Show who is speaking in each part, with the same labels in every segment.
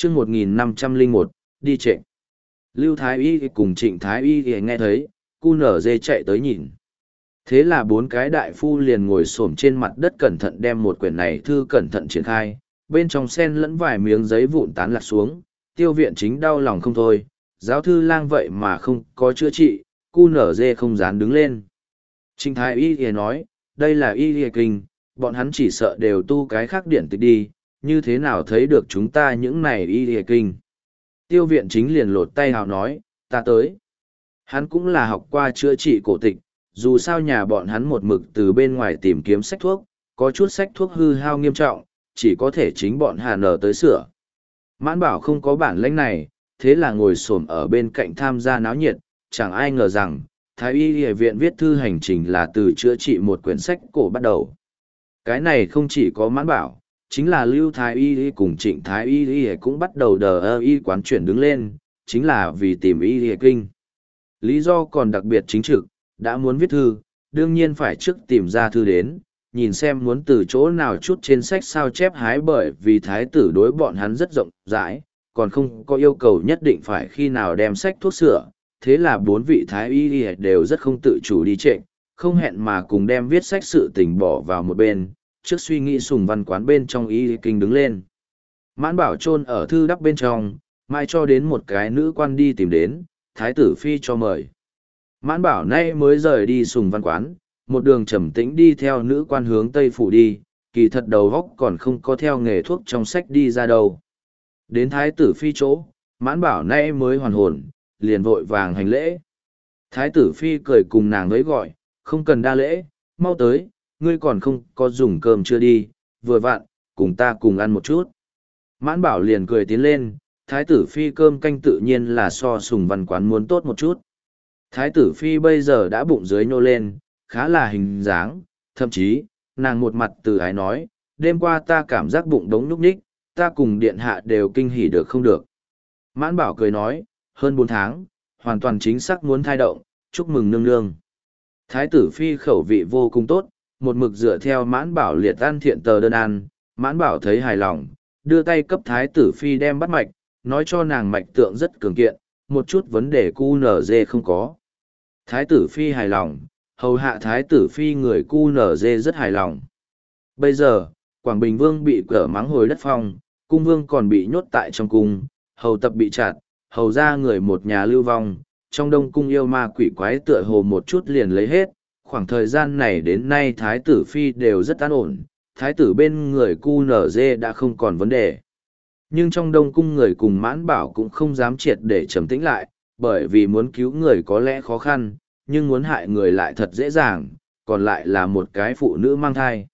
Speaker 1: chương 1501, đi trệ. Lưu Thái Y cùng Trịnh Thái Y nghe thấy, cu nở dê chạy tới nhìn. Thế là bốn cái đại phu liền ngồi xổm trên mặt đất cẩn thận đem một quyển này thư cẩn thận triển khai, bên trong sen lẫn vài miếng giấy vụn tán lạc xuống, Tiêu Viện Chính đau lòng không thôi, giáo thư lang vậy mà không có chữa trị, cu nở dê không dám đứng lên. Trịnh Thái Y thì nói, đây là y kinh, bọn hắn chỉ sợ đều tu cái khác điển tịch đi, như thế nào thấy được chúng ta những này y kinh. Tiêu Viện Chính liền lột tay hào nói, ta tới. Hắn cũng là học qua chữa trị cổ tịch, dù sao nhà bọn hắn một mực từ bên ngoài tìm kiếm sách thuốc, có chút sách thuốc hư hao nghiêm trọng, chỉ có thể chính bọn Hà Nở tới sửa. Mãn Bảo không có bản lĩnh này, thế là ngồi xổm ở bên cạnh tham gia náo nhiệt, chẳng ai ngờ rằng, Thái Y Y viện viết thư hành trình là từ chữa trị một quyển sách cổ bắt đầu. Cái này không chỉ có Mãn Bảo, chính là Lưu Thái Y cùng Trịnh Thái Y cũng bắt đầu đờ y quán chuyển đứng lên, chính là vì tìm y kinh. Lý do còn đặc biệt chính trực, đã muốn viết thư, đương nhiên phải trước tìm ra thư đến, nhìn xem muốn từ chỗ nào chút trên sách sao chép hái, bởi vì thái tử đối bọn hắn rất rộng rãi, còn không có yêu cầu nhất định phải khi nào đem sách thuốc sửa, thế là bốn vị thái y đều rất không tự chủ đi trệnh, không hẹn mà cùng đem viết sách sự tình bỏ vào một bên, trước suy nghĩ Sùng Văn quán bên trong y kinh đứng lên. Mãn Bảo chôn ở thư đắp bên trong, mai cho đến một cái nữ quan đi tìm đến, thái tử phi cho mời. Mãn Bảo nay mới rời đi Sùng Văn quán, một đường trầm tĩnh đi theo nữ quan hướng Tây Phủ đi, kỳ thật đầu góc còn không có theo nghề thuốc trong sách đi ra đâu. Đến thái tử phi chỗ, Mãn Bảo nay mới hoàn hồn, liền vội vàng hành lễ. Thái tử phi cười cùng nàng với gọi, không cần đa lễ, mau tới, ngươi còn không có dùng cơm chưa đi, vừa vặn, cùng ta cùng ăn một chút. Mãn Bảo liền cười tiến lên, thái tử phi cơm canh tự nhiên là so Sùng Văn quán muốn tốt một chút. Thái tử phi bây giờ đã bụng dưới nhô lên, khá là hình dáng, thậm chí, nàng một mặt từ ái nói, đêm qua ta cảm giác bụng đống núc ních, ta cùng điện hạ đều kinh hỉ được không được. Mãn Bảo cười nói, hơn 4 tháng, hoàn toàn chính xác muốn thai động, chúc mừng nương nương. Thái tử phi khẩu vị vô cùng tốt, một mực dựa theo Mãn Bảo liệt ăn thiện tờ đơn ăn, Mãn Bảo thấy hài lòng, đưa tay cấp thái tử phi đem bắt mạch, nói cho nàng mạch tượng rất cường kiện, một chút vấn đề cu nở dê không có. Thái tử phi hài lòng, hầu hạ thái tử phi người cu nở dê rất hài lòng. Bây giờ, Quảng Bình Vương bị cở mắng hồi đất phong, cung vương còn bị nhốt tại trong cung, hầu tập bị chặt, hầu ra người một nhà lưu vong, trong đông cung yêu ma quỷ quái tựa hồ một chút liền lấy hết. Khoảng thời gian này đến nay thái tử phi đều rất an ổn, thái tử bên người cu nở dê đã không còn vấn đề. Nhưng trong đông cung người cùng Mãn Bảo cũng không dám triệt để trầm tĩnh lại, bởi vì muốn cứu người có lẽ khó khăn, nhưng muốn hại người lại thật dễ dàng, còn lại là một cái phụ nữ mang thai.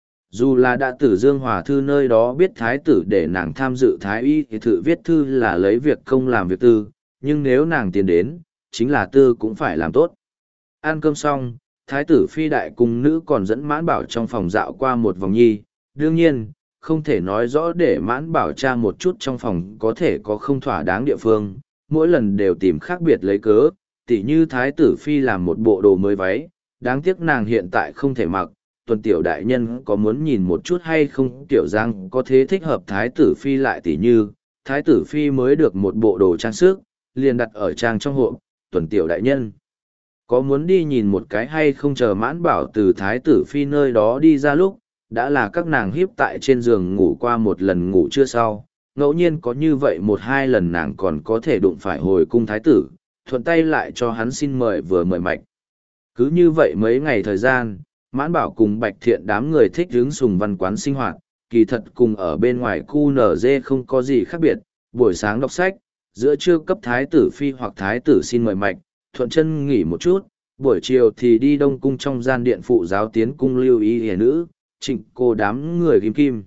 Speaker 1: Dù là đã từ Dương Hòa Thư nơi đó biết thái tử để nàng tham dự thái y thì thử viết thư là lấy việc công làm việc tư, nhưng nếu nàng tiến đến, chính là tư cũng phải làm tốt. Ăn cơm xong, thái tử phi đại cung nữ còn dẫn Mãn Bảo trong phòng dạo qua một vòng nhi, đương nhiên, không thể nói rõ để Mãn Bảo tra một chút trong phòng có thể có không thỏa đáng địa phương, mỗi lần đều tìm khác biệt lấy cớ, tỉ như thái tử phi làm một bộ đồ mới váy, đáng tiếc nàng hiện tại không thể mặc, Tuần tiểu đại nhân có muốn nhìn một chút hay không, tiểu giang có thế thích hợp thái tử phi lại, tỉ như thái tử phi mới được một bộ đồ trang sức, liền đặt ở trang trong hộp, Tuần tiểu đại nhân có muốn đi nhìn một cái hay không. Chờ Mãn Bảo từ thái tử phi nơi đó đi ra lúc, đã là các nàng hiếp tại trên giường ngủ qua một lần ngủ chưa sau, ngẫu nhiên có như vậy một hai lần nàng còn có thể đụng phải hồi cung thái tử, thuận tay lại cho hắn xin mời vừa mời mạch. Cứ như vậy mấy ngày thời gian, Mãn Bảo cùng Bạch Thiện đám người thích hướng Sùng Văn quán sinh hoạt, kỳ thật cùng ở bên ngoài cu nở dê không có gì khác biệt, buổi sáng đọc sách, giữa trưa cấp thái tử phi hoặc thái tử xin mời mạch, thuận chân nghỉ một chút, buổi chiều thì đi đông cung trong gian điện phụ giáo tiến cung lưu ý hề nữ, Trịnh cô đám người kim kim.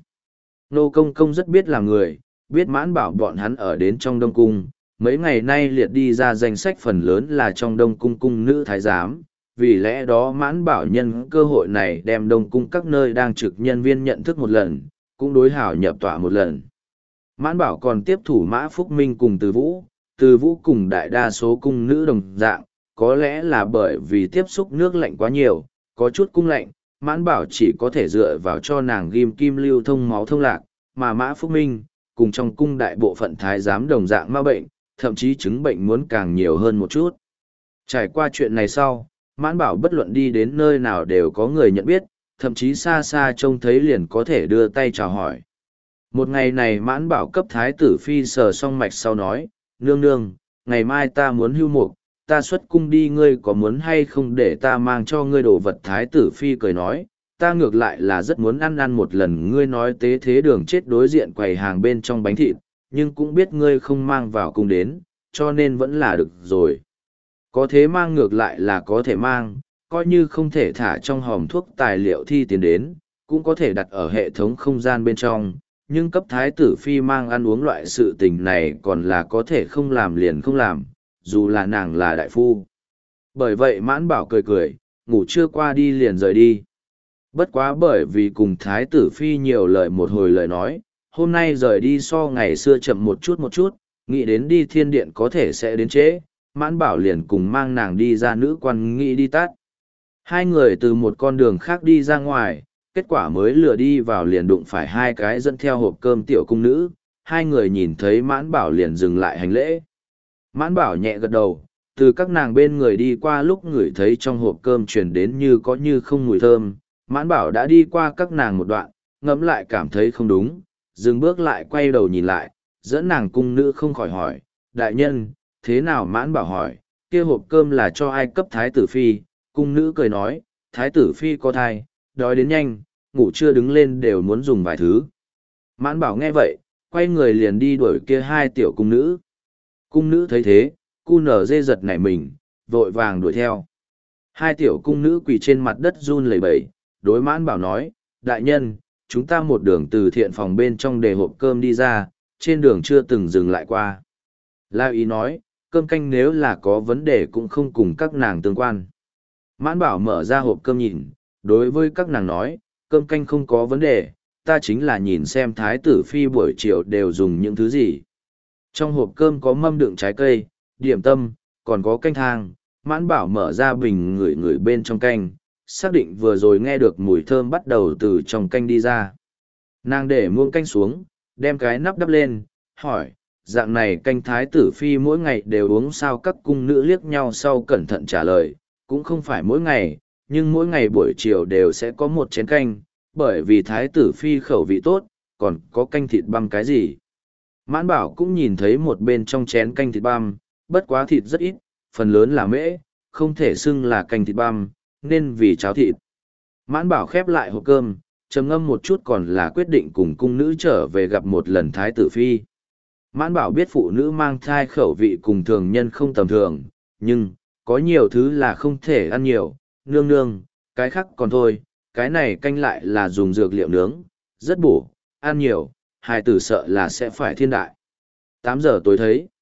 Speaker 1: Nô công công rất biết làm người, biết Mãn Bảo bọn hắn ở đến trong đông cung, mấy ngày nay liệt đi ra danh sách phần lớn là trong đông cung cung nữ thái giám, vì lẽ đó Mãn Bảo nhân cơ hội này đem đông cung các nơi đang trực nhân viên nhận thức một lần, cũng đối hảo nhập tọa một lần. Mãn Bảo còn tiếp thủ Mã Phúc Minh cùng Từ Vũ cùng đại đa số cung nữ đồng dạng, có lẽ là bởi vì tiếp xúc nước lạnh quá nhiều, có chút cung lạnh, Mãn Bảo chỉ có thể dựa vào cho nàng ghim kim lưu thông máu thông lạc, mà Mã Phúc Minh cùng trong cung đại bộ phận thái giám đồng dạng ma bệnh, thậm chí chứng bệnh muốn càng nhiều hơn một chút. Trải qua chuyện này sau, Mãn Bảo bất luận đi đến nơi nào đều có người nhận biết, thậm chí xa xa trông thấy liền có thể đưa tay chào hỏi. Một ngày này Mãn Bảo cấp thái tử phi sờ xong mạch sau nói, nương nương, ngày mai ta muốn hưu mục, ta xuất cung đi, ngươi có muốn hay không để ta mang cho ngươi đồ vật? Thái tử phi cười nói, ta ngược lại là rất muốn ăn một lần ngươi nói tế thế đường chết đối diện quầy hàng bên trong bánh thịt, nhưng cũng biết ngươi không mang vào cung đến, cho nên vẫn là được rồi. Có thế mang ngược lại là có thể mang, coi như không thể thả trong hòm thuốc tài liệu thi tiến đến, cũng có thể đặt ở hệ thống không gian bên trong, nhưng cấp thái tử phi mang ăn uống loại sự tình này còn là có thể không làm liền không làm, dù là nàng là đại phu. Bởi vậy Mãn Bảo cười cười, ngủ trưa qua đi liền rời đi. Bất quá bởi vì cùng thái tử phi nhiều lời một hồi lời nói, hôm nay rời đi so ngày xưa chậm một chút, nghĩ đến đi thiên điện có thể sẽ đến trễ, Mãn Bảo liền cùng mang nàng đi ra nữ quan nghĩ đi tắt. Hai người từ một con đường khác đi ra ngoài, kết quả mới lừa đi vào liền đụng phải hai cái dẫn theo hộp cơm tiểu cung nữ, hai người nhìn thấy Mãn Bảo liền dừng lại hành lễ. Mãn Bảo nhẹ gật đầu, từ các nàng bên người đi qua lúc ngửi thấy trong hộp cơm truyền đến như có như không mùi thơm, Mãn Bảo đã đi qua các nàng một đoạn, ngẫm lại cảm thấy không đúng, dừng bước lại quay đầu nhìn lại, dẫn nàng cung nữ không khỏi hỏi, đại nhân, thế nào? Mãn Bảo hỏi, kia hộp cơm là cho ai cấp thái tử phi? Cung nữ cười nói, thái tử phi có thai, đói đến nhanh, ngủ chưa đứng lên đều muốn dùng vài thứ. Mãn Bảo nghe vậy, quay người liền đi đuổi kia hai tiểu cung nữ. Cung nữ thấy thế, cu nở dê giật nảy mình, vội vàng đuổi theo. Hai tiểu cung nữ quỳ trên mặt đất run lẩy bẩy, đối Mãn Bảo nói, đại nhân, chúng ta một đường từ thiện phòng bên trong để hộp cơm đi ra, trên đường chưa từng dừng lại qua. La ý nói, cơm canh nếu là có vấn đề cũng không cùng các nàng tương quan. Mãn Bảo mở ra hộp cơm nhìn, đối với các nàng nói, cơm canh không có vấn đề, ta chính là nhìn xem thái tử phi buổi chiều đều dùng những thứ gì. Trong hộp cơm có mâm đựng trái cây, điểm tâm, còn có canh thang. Mãn Bảo mở ra bình ngửi ngửi bên trong canh, xác định vừa rồi nghe được mùi thơm bắt đầu từ trong canh đi ra. Nàng để muỗng canh xuống, đem cái nắp đắp lên, hỏi, dạng này canh thái tử phi mỗi ngày đều uống sao? Các cung nữ liếc nhau sau cẩn thận trả lời, cũng không phải mỗi ngày, nhưng mỗi ngày buổi chiều đều sẽ có một chén canh, bởi vì thái tử phi khẩu vị tốt, còn có canh thịt băm cái gì. Mãn Bảo cũng nhìn thấy một bên trong chén canh thịt băm, bất quá thịt rất ít, phần lớn là mễ, không thể xưng là canh thịt băm, nên vì cháo thịt. Mãn Bảo khép lại hộp cơm, trầm ngâm một chút còn là quyết định cùng cung nữ trở về gặp một lần thái tử phi. Mãn Bảo biết phụ nữ mang thai khẩu vị cùng thường nhân không tầm thường, nhưng, có nhiều thứ là không thể ăn nhiều, nương nương, cái khác còn thôi, cái này canh lại là dùng dược liệu nướng, rất bổ, ăn nhiều, hài tử sợ là sẽ phải thiên đại. 8 giờ tối thấy.